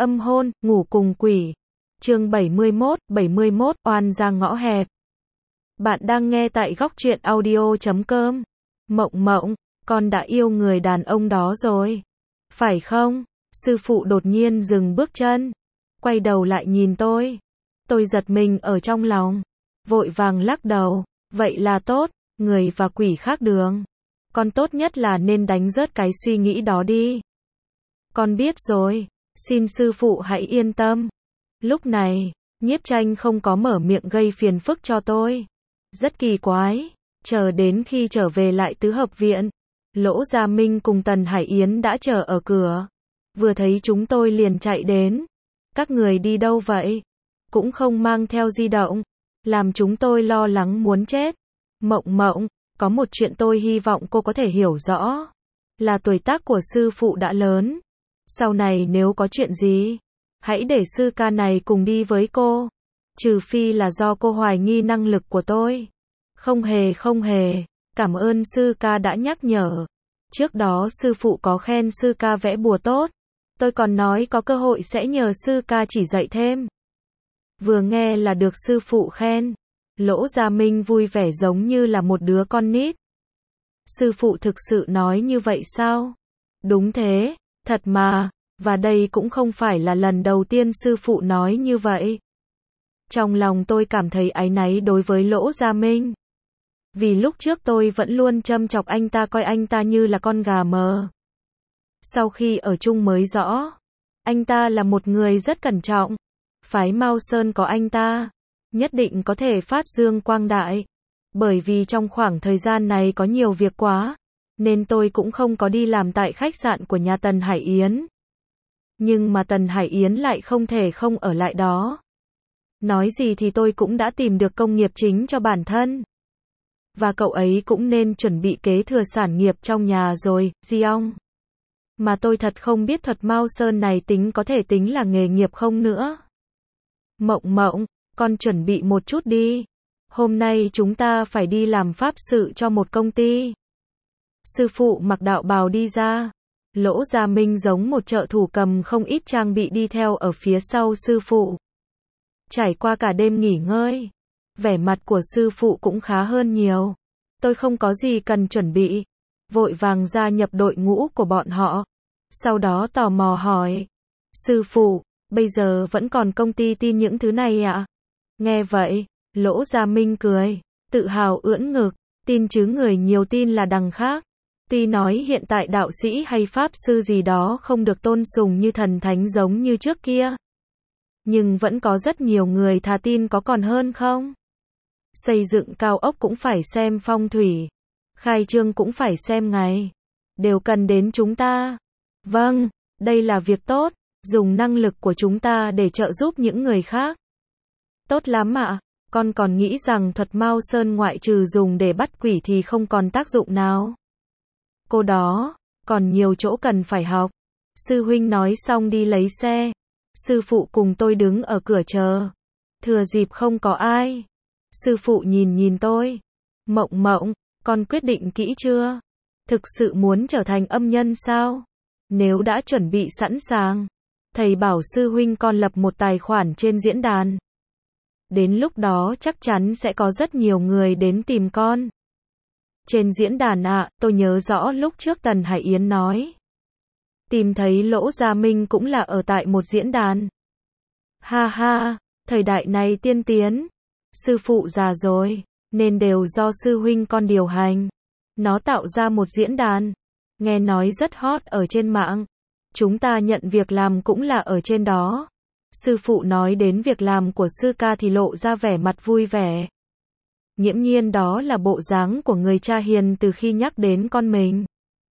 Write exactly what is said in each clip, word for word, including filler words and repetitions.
Âm hôn, ngủ cùng quỷ. Chương bảy mươi mốt, bảy mươi mốt, oan ra ngõ hẹp. Bạn đang nghe tại góc truyện audio chấm com. Mộng Mộng, con đã yêu người đàn ông đó rồi. Phải không? Sư phụ đột nhiên dừng bước chân. Quay đầu lại nhìn tôi. Tôi giật mình ở trong lòng. Vội vàng lắc đầu. Vậy là tốt, người và quỷ khác đường. Con tốt nhất là nên đánh rớt cái suy nghĩ đó đi. Con biết rồi. Xin sư phụ hãy yên tâm. Lúc này, Nhiếp Tranh không có mở miệng gây phiền phức cho tôi. Rất kỳ quái. Chờ đến khi trở về lại tứ hợp viện, Lỗ Gia Minh cùng Tần Hải Yến đã chờ ở cửa. Vừa thấy chúng tôi liền chạy đến. Các người đi đâu vậy? Cũng không mang theo di động. Làm chúng tôi lo lắng muốn chết. Mộng Mộng, có một chuyện tôi hy vọng cô có thể hiểu rõ. Là tuổi tác của sư phụ đã lớn. Sau này nếu có chuyện gì, hãy để sư ca này cùng đi với cô. Trừ phi là do cô hoài nghi năng lực của tôi. Không hề không hề, cảm ơn sư ca đã nhắc nhở. Trước đó sư phụ có khen sư ca vẽ bùa tốt. Tôi còn nói có cơ hội sẽ nhờ sư ca chỉ dạy thêm. Vừa nghe là được sư phụ khen, Lỗ Gia Minh vui vẻ giống như là một đứa con nít. Sư phụ thực sự nói như vậy sao? Đúng thế, thật mà, và đây cũng không phải là lần đầu tiên sư phụ nói như vậy. Trong lòng tôi cảm thấy áy náy đối với Lỗ Gia Minh. Vì lúc trước tôi vẫn luôn châm chọc anh ta, coi anh ta như là con gà mờ. Sau khi ở chung mới rõ, anh ta là một người rất cẩn trọng. Phái Mao Sơn có anh ta, nhất định có thể phát dương quang đại. Bởi vì trong khoảng thời gian này có nhiều việc quá, nên tôi cũng không có đi làm tại khách sạn của nhà Tần Hải Yến. Nhưng mà Tần Hải Yến lại không thể không ở lại đó. Nói gì thì tôi cũng đã tìm được công nghiệp chính cho bản thân. Và cậu ấy cũng nên chuẩn bị kế thừa sản nghiệp trong nhà rồi, Giong. Mà tôi thật không biết thuật Mao Sơn này tính có thể tính là nghề nghiệp không nữa. Mộng Mộng, con chuẩn bị một chút đi. Hôm nay chúng ta phải đi làm pháp sự cho một công ty. Sư phụ mặc đạo bào đi ra. Lỗ Gia Minh giống một trợ thủ cầm không ít trang bị đi theo ở phía sau sư phụ. Trải qua cả đêm nghỉ ngơi, vẻ mặt của sư phụ cũng khá hơn nhiều. Tôi không có gì cần chuẩn bị, vội vàng gia nhập đội ngũ của bọn họ. Sau đó tò mò hỏi, sư phụ, bây giờ vẫn còn công ty tin những thứ này ạ? Nghe vậy, Lỗ Gia Minh cười, tự hào ưỡn ngực, tin chứ người nhiều tin là đằng khác. Tuy nói hiện tại đạo sĩ hay pháp sư gì đó không được tôn sùng như thần thánh giống như trước kia. Nhưng vẫn có rất nhiều người thà tin có còn hơn không? Xây dựng cao ốc cũng phải xem phong thủy. Khai trương cũng phải xem ngày. Đều cần đến chúng ta. Vâng, đây là việc tốt. Dùng năng lực của chúng ta để trợ giúp những người khác. Tốt lắm ạ. Con còn nghĩ rằng thuật Mao Sơn ngoại trừ dùng để bắt quỷ thì không còn tác dụng nào. Cô đó, còn nhiều chỗ cần phải học. Sư huynh nói xong đi lấy xe. Sư phụ cùng tôi đứng ở cửa chờ. Thừa dịp không có ai. Sư phụ nhìn nhìn tôi. Mộng Mộng, con quyết định kỹ chưa? Thực sự muốn trở thành âm nhân sao? Nếu đã chuẩn bị sẵn sàng, thầy bảo sư huynh con lập một tài khoản trên diễn đàn. Đến lúc đó chắc chắn sẽ có rất nhiều người đến tìm con. Trên diễn đàn ạ, à, tôi nhớ rõ lúc trước Tần Hải Yến nói. Tìm thấy Lỗ Gia Minh cũng là ở tại một diễn đàn. Ha ha, thời đại này tiên tiến. Sư phụ già rồi, nên đều do sư huynh con điều hành. Nó tạo ra một diễn đàn. Nghe nói rất hot ở trên mạng. Chúng ta nhận việc làm cũng là ở trên đó. Sư phụ nói đến việc làm của sư ca thì lộ ra vẻ mặt vui vẻ. Nghiễm nhiên đó là bộ dáng của người cha hiền từ khi nhắc đến con mình.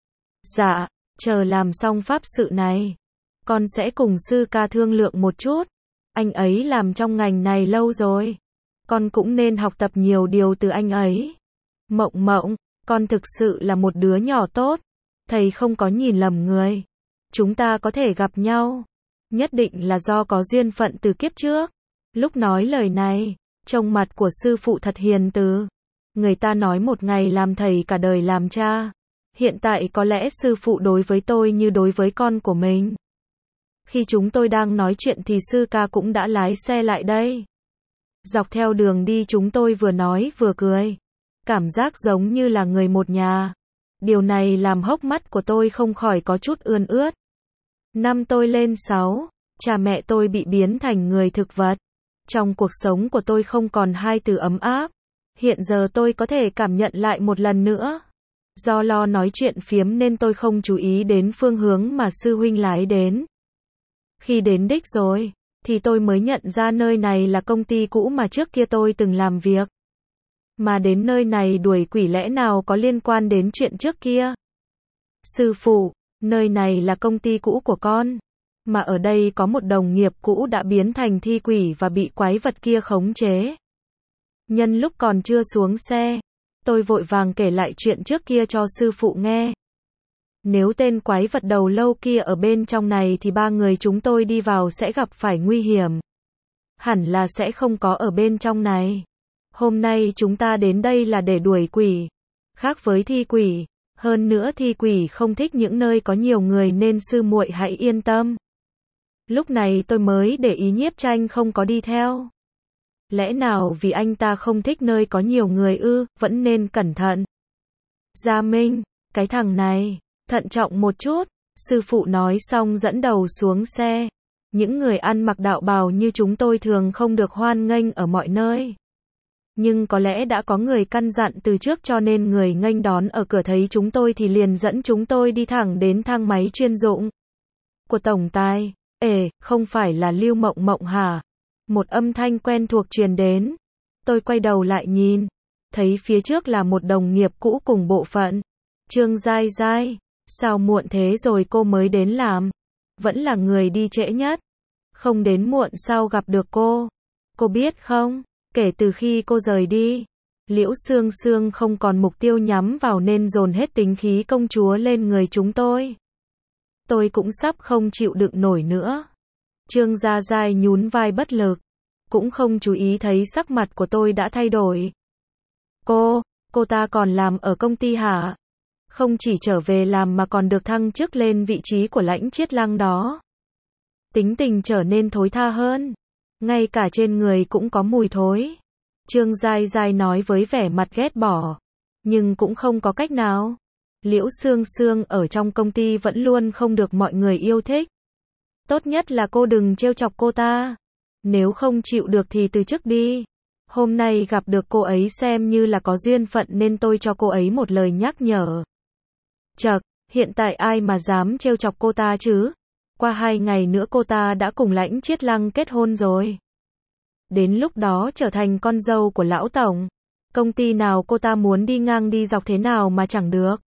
Dạ, chờ làm xong pháp sự này, con sẽ cùng sư ca thương lượng một chút. Anh ấy làm trong ngành này lâu rồi. Con cũng nên học tập nhiều điều từ anh ấy. Mộng Mộng, con thực sự là một đứa nhỏ tốt. Thầy không có nhìn lầm người. Chúng ta có thể gặp nhau. Nhất định là do có duyên phận từ kiếp trước. Lúc nói lời này, trông mặt của sư phụ thật hiền từ. Người ta nói một ngày làm thầy cả đời làm cha. Hiện tại có lẽ sư phụ đối với tôi như đối với con của mình. Khi chúng tôi đang nói chuyện thì sư ca cũng đã lái xe lại đây. Dọc theo đường đi chúng tôi vừa nói vừa cười. Cảm giác giống như là người một nhà. Điều này làm hốc mắt của tôi không khỏi có chút ươn ướt. Năm tôi lên sáu, cha mẹ tôi bị biến thành người thực vật. Trong cuộc sống của tôi không còn hai từ ấm áp. Hiện giờ tôi có thể cảm nhận lại một lần nữa. Do lo nói chuyện phiếm nên tôi không chú ý đến phương hướng mà sư huynh lái đến. Khi đến đích rồi, thì tôi mới nhận ra nơi này là công ty cũ mà trước kia tôi từng làm việc. Mà đến nơi này đuổi quỷ lẽ nào có liên quan đến chuyện trước kia? Sư phụ, nơi này là công ty cũ của con. Mà ở đây có một đồng nghiệp cũ đã biến thành thi quỷ và bị quái vật kia khống chế. Nhân lúc còn chưa xuống xe, tôi vội vàng kể lại chuyện trước kia cho sư phụ nghe. Nếu tên quái vật đầu lâu kia ở bên trong này thì ba người chúng tôi đi vào sẽ gặp phải nguy hiểm. Hẳn là sẽ không có ở bên trong này. Hôm nay chúng ta đến đây là để đuổi quỷ. Khác với thi quỷ, hơn nữa thi quỷ không thích những nơi có nhiều người nên sư muội hãy yên tâm. Lúc này tôi mới để ý Nhiếp Tranh không có đi theo. Lẽ nào vì anh ta không thích nơi có nhiều người ư, vẫn nên cẩn thận. Gia Minh, cái thằng này, thận trọng một chút, sư phụ nói xong dẫn đầu xuống xe. Những người ăn mặc đạo bào như chúng tôi thường không được hoan nghênh ở mọi nơi. Nhưng có lẽ đã có người căn dặn từ trước cho nên người nghênh đón ở cửa thấy chúng tôi thì liền dẫn chúng tôi đi thẳng đến thang máy chuyên dụng của tổng tài. Ê, không phải là Lưu Mộng Mộng hả? Một âm thanh quen thuộc truyền đến. Tôi quay đầu lại nhìn, thấy phía trước là một đồng nghiệp cũ cùng bộ phận. Trương Giai Giai, sao muộn thế rồi cô mới đến làm? Vẫn là người đi trễ nhất. Không đến muộn sao gặp được cô? Cô biết không, kể từ khi cô rời đi, Liễu Sương Sương không còn mục tiêu nhắm vào nên dồn hết tính khí công chúa lên người chúng tôi. Tôi cũng sắp không chịu đựng nổi nữa. Trương Gia Giai nhún vai bất lực, cũng không chú ý thấy sắc mặt của tôi đã thay đổi. Cô, cô ta còn làm ở công ty hả? Không chỉ trở về làm mà còn được thăng chức lên vị trí của Lãnh Chiết Lăng đó. Tính tình trở nên thối tha hơn. Ngay cả trên người cũng có mùi thối. Trương Giai Giai nói với vẻ mặt ghét bỏ. Nhưng cũng không có cách nào. Liễu Sương Sương ở trong công ty vẫn luôn không được mọi người yêu thích. Tốt nhất là cô đừng trêu chọc cô ta. Nếu không chịu được thì từ chức đi. Hôm nay gặp được cô ấy xem như là có duyên phận nên tôi cho cô ấy một lời nhắc nhở. Chậc, hiện tại ai mà dám trêu chọc cô ta chứ? Qua hai ngày nữa cô ta đã cùng Lãnh Chiết Lăng kết hôn rồi. Đến lúc đó trở thành con dâu của lão tổng. Công ty nào cô ta muốn đi ngang đi dọc thế nào mà chẳng được.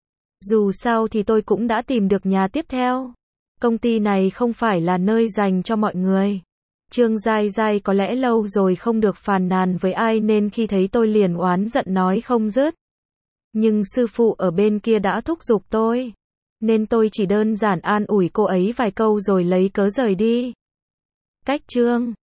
Dù sao thì tôi cũng đã tìm được nhà tiếp theo. Công ty này không phải là nơi dành cho mọi người. Trương Giai Giai có lẽ lâu rồi không được phàn nàn với ai nên khi thấy tôi liền oán giận nói không dứt. Nhưng sư phụ ở bên kia đã thúc giục tôi. Nên tôi chỉ đơn giản an ủi cô ấy vài câu rồi lấy cớ rời đi. Cách Trương